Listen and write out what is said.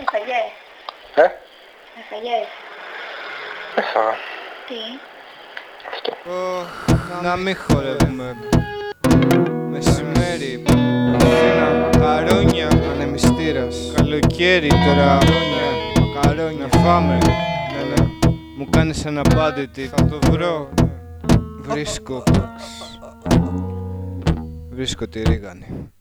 Έφαγες. Έφαγες. Έφαγα. Τι. Αυτό. Να μην χορεύουμε. Μεσημέρι, Αθήνα, μακαρόνια, ανεμιστήρας. Καλοκαίρι τώρα, μακαρόνια, να φάμε. Ναι. Μου κάνεις ένα μπάντετι, θα το βρω. Βρίσκω τη ρίγανη.